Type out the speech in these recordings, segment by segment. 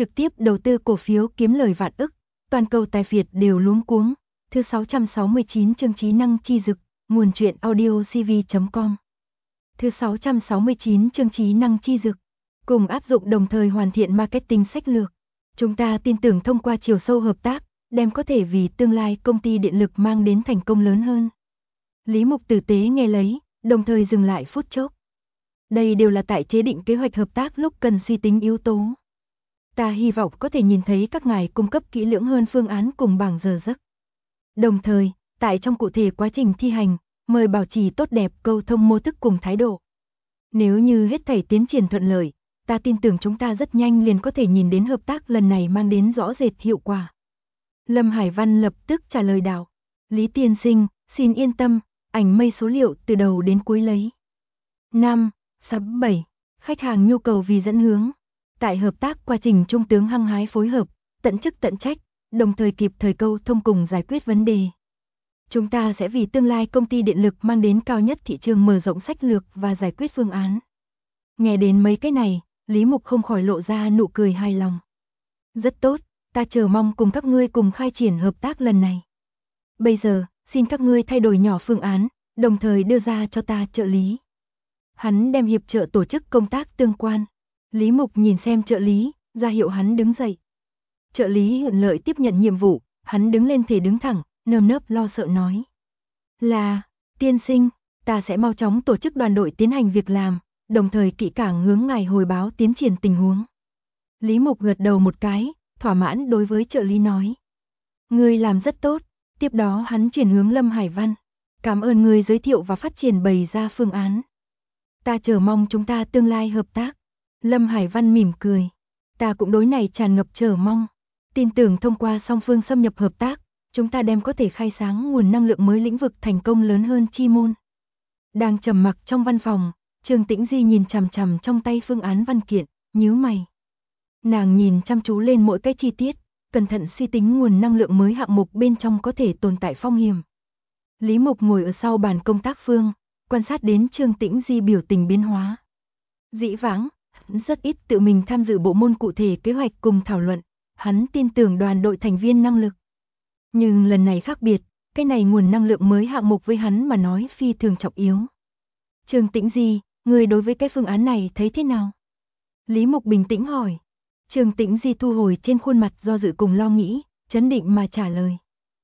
trực tiếp đầu tư cổ phiếu kiếm lời vạn ức, toàn cầu tài phiệt đều luống cuống. Thứ 669 chương trí năng chi dực, nguồn truyện audio cv.com. Thứ 669 chương trí năng chi dực, cùng áp dụng đồng thời hoàn thiện marketing sách lược. Chúng ta tin tưởng thông qua chiều sâu hợp tác, đem có thể vì tương lai công ty điện lực mang đến thành công lớn hơn. Lý Mục tử tế nghe lấy, đồng thời dừng lại phút chốc. Đây đều là tại chế định kế hoạch hợp tác lúc cần suy tính yếu tố. Ta hy vọng có thể nhìn thấy các ngài cung cấp kỹ lưỡng hơn phương án cùng bảng giờ giấc. Đồng thời, tại trong cụ thể quá trình thi hành, mời bảo trì tốt đẹp câu thông mô thức cùng thái độ. Nếu như hết thảy tiến triển thuận lợi, ta tin tưởng chúng ta rất nhanh liền có thể nhìn đến hợp tác lần này mang đến rõ rệt hiệu quả. Lâm Hải Văn lập tức trả lời đạo. Lý tiên sinh, xin yên tâm, ảnh mây số liệu từ đầu đến cuối lấy. 5, 6, 7. Khách hàng nhu cầu vì dẫn hướng. Tại hợp tác quá trình trung tướng hăng hái phối hợp, tận chức tận trách, đồng thời kịp thời câu thông cùng giải quyết vấn đề. Chúng ta sẽ vì tương lai công ty điện lực mang đến cao nhất thị trường mở rộng sách lược và giải quyết phương án. Nghe đến mấy cái này, Lý Mục không khỏi lộ ra nụ cười hài lòng. Rất tốt, ta chờ mong cùng các ngươi cùng khai triển hợp tác lần này. Bây giờ, xin các ngươi thay đổi nhỏ phương án, đồng thời đưa ra cho ta trợ lý. Hắn đem hiệp trợ tổ chức công tác tương quan. Lý Mục nhìn xem trợ lý, ra hiệu hắn đứng dậy. Trợ lý thuận lợi tiếp nhận nhiệm vụ, hắn đứng lên thể đứng thẳng, nơm nớp lo sợ nói. Là, tiên sinh, ta sẽ mau chóng tổ chức đoàn đội tiến hành việc làm, đồng thời kỹ càng hướng ngài hồi báo tiến triển tình huống. Lý Mục gật đầu một cái, thỏa mãn đối với trợ lý nói. Ngươi làm rất tốt, tiếp đó hắn chuyển hướng Lâm Hải Văn. Cảm ơn ngươi giới thiệu và phát triển bày ra phương án. Ta chờ mong chúng ta tương lai hợp tác. Lâm Hải Văn mỉm cười. Ta cũng đối này tràn ngập chờ mong. Tin tưởng thông qua song phương xâm nhập hợp tác, chúng ta đem có thể khai sáng nguồn năng lượng mới lĩnh vực thành công lớn hơn chi môn. Đang trầm mặc trong văn phòng, Trương Tĩnh Di nhìn chằm chằm trong tay phương án văn kiện, nhíu mày. Nàng nhìn chăm chú lên mỗi cái chi tiết, cẩn thận suy tính nguồn năng lượng mới hạng mục bên trong có thể tồn tại phong hiểm. Lý Mục ngồi ở sau bàn công tác phương, quan sát đến Trương Tĩnh Di biểu tình biến hóa. Dĩ vãng, rất ít tự mình tham dự bộ môn cụ thể kế hoạch cùng thảo luận, hắn tin tưởng đoàn đội thành viên năng lực. Nhưng lần này khác biệt, cái này nguồn năng lượng mới hạng mục với hắn mà nói phi thường trọng yếu. Trương Tĩnh Di, người đối với cái phương án này thấy thế nào? Lý Mục bình tĩnh hỏi. Trương Tĩnh Di thu hồi trên khuôn mặt do dự cùng lo nghĩ, trấn định mà trả lời.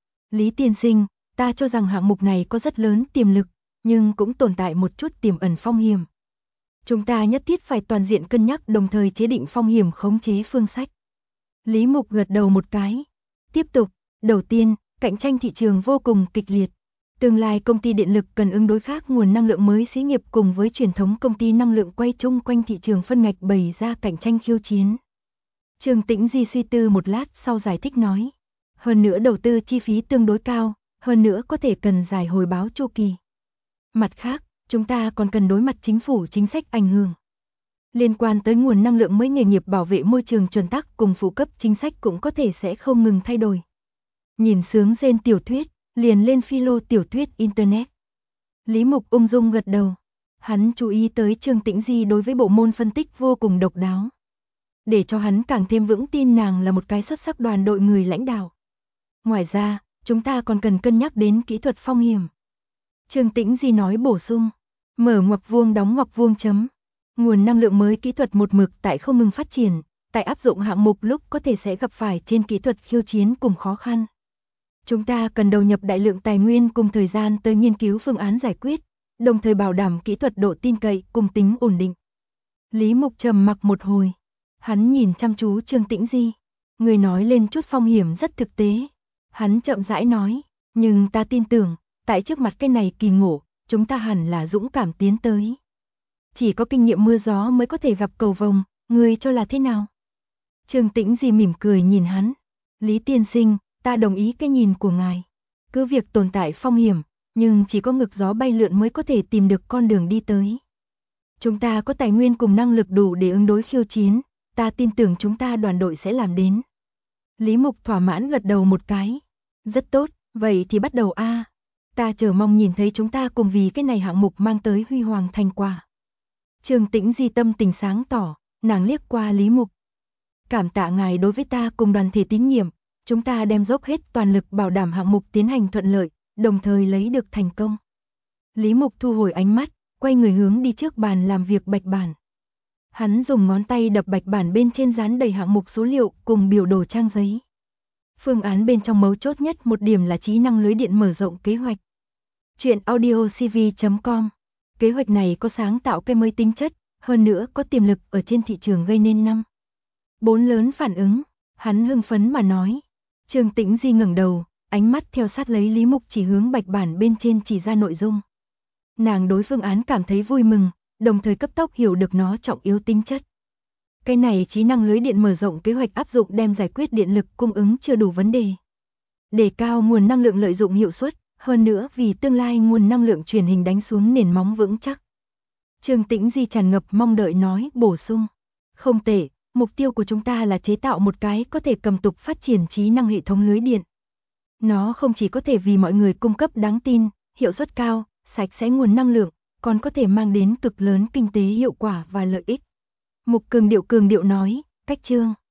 Lý tiên sinh, ta cho rằng hạng mục này có rất lớn tiềm lực, nhưng cũng tồn tại một chút tiềm ẩn phong hiểm. Chúng ta nhất thiết phải toàn diện cân nhắc đồng thời chế định phong hiểm khống chế phương sách. Lý Mục gật đầu một cái. Tiếp tục, đầu tiên, cạnh tranh thị trường vô cùng kịch liệt. Tương lai công ty điện lực cần ứng đối khác nguồn năng lượng mới xí nghiệp cùng với truyền thống công ty năng lượng quay chung quanh thị trường phân ngạch bày ra cạnh tranh khiêu chiến. Trương Tĩnh Di suy tư một lát sau giải thích nói. Hơn nữa đầu tư chi phí tương đối cao, hơn nữa có thể cần dài hồi báo chu kỳ. Mặt khác, chúng ta còn cần đối mặt chính phủ chính sách ảnh hưởng. Liên quan tới nguồn năng lượng mới nghề nghiệp bảo vệ môi trường chuẩn tắc cùng phụ cấp chính sách cũng có thể sẽ không ngừng thay đổi. Nhìn sướng rên tiểu thuyết, liền lên philo tiểu thuyết Internet. Lý Mục ung dung gật đầu. Hắn chú ý tới Trương Tĩnh Di đối với bộ môn phân tích vô cùng độc đáo. Để cho hắn càng thêm vững tin nàng là một cái xuất sắc đoàn đội người lãnh đạo. Ngoài ra, chúng ta còn cần cân nhắc đến kỹ thuật phong hiểm. Trương Tĩnh Di nói bổ sung. Mở ngoặc vuông đóng ngoặc vuông chấm. Nguồn năng lượng mới kỹ thuật một mực tại không ngừng phát triển, tại áp dụng hạng mục lúc có thể sẽ gặp phải trên kỹ thuật khiêu chiến cùng khó khăn. Chúng ta cần đầu nhập đại lượng tài nguyên cùng thời gian tới nghiên cứu phương án giải quyết, đồng thời bảo đảm kỹ thuật độ tin cậy cùng tính ổn định. Lý Mục trầm mặc một hồi, hắn nhìn chăm chú Trương Tĩnh Di, người nói lên chút phong hiểm rất thực tế. Hắn chậm rãi nói, nhưng ta tin tưởng, tại trước mặt cái này kỳ ngộ, chúng ta hẳn là dũng cảm tiến tới. Chỉ có kinh nghiệm mưa gió mới có thể gặp cầu vồng, ngươi cho là thế nào? Trương Tĩnh Di mỉm cười nhìn hắn. Lý tiên sinh, ta đồng ý cái nhìn của ngài. Cứ việc tồn tại phong hiểm, nhưng chỉ có ngực gió bay lượn mới có thể tìm được con đường đi tới. Chúng ta có tài nguyên cùng năng lực đủ để ứng đối khiêu chiến, ta tin tưởng chúng ta đoàn đội sẽ làm đến. Lý Mục thỏa mãn gật đầu một cái. Rất tốt, vậy thì bắt đầu a. Ta chờ mong nhìn thấy chúng ta cùng vì cái này hạng mục mang tới huy hoàng thành quả. Trương Tĩnh Di tâm tình sáng tỏ, nàng liếc qua Lý Mục. Cảm tạ ngài đối với ta cùng đoàn thể tín nhiệm, chúng ta đem dốc hết toàn lực bảo đảm hạng mục tiến hành thuận lợi, đồng thời lấy được thành công. Lý Mục thu hồi ánh mắt, quay người hướng đi trước bàn làm việc bạch bản. Hắn dùng ngón tay đập bạch bản bên trên dán đầy hạng mục số liệu cùng biểu đồ trang giấy. Phương án bên trong mấu chốt nhất một điểm là trí năng lưới điện mở rộng kế hoạch. Chuyện audiocv.com. Kế hoạch này có sáng tạo cái mới tính chất, hơn nữa có tiềm lực ở trên thị trường gây nên 4 lớn phản ứng. Hắn hưng phấn mà nói. Trương Tĩnh Di ngẩng đầu, ánh mắt theo sát lấy Lý Mục chỉ hướng bạch bản bên trên chỉ ra nội dung. Nàng đối phương án cảm thấy vui mừng, đồng thời cấp tốc hiểu được nó trọng yếu tính chất. Cái này trí năng lưới điện mở rộng kế hoạch áp dụng đem giải quyết điện lực cung ứng chưa đủ vấn đề. Đề cao nguồn năng lượng lợi dụng hiệu suất, hơn nữa vì tương lai nguồn năng lượng truyền hình đánh xuống nền móng vững chắc. Trương Tĩnh Di tràn ngập mong đợi nói bổ sung. Không tệ, mục tiêu của chúng ta là chế tạo một cái có thể cầm tục phát triển trí năng hệ thống lưới điện. Nó không chỉ có thể vì mọi người cung cấp đáng tin, hiệu suất cao, sạch sẽ nguồn năng lượng, còn có thể mang đến cực lớn kinh tế hiệu quả và lợi ích. Mục cường điệu nói, cách chương.